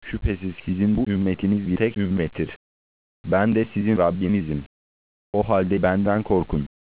Şüphesiz sizin bu ümmetiniz bir tek ümmettir. Ben de sizin Rabbinizim. O halde benden korkun.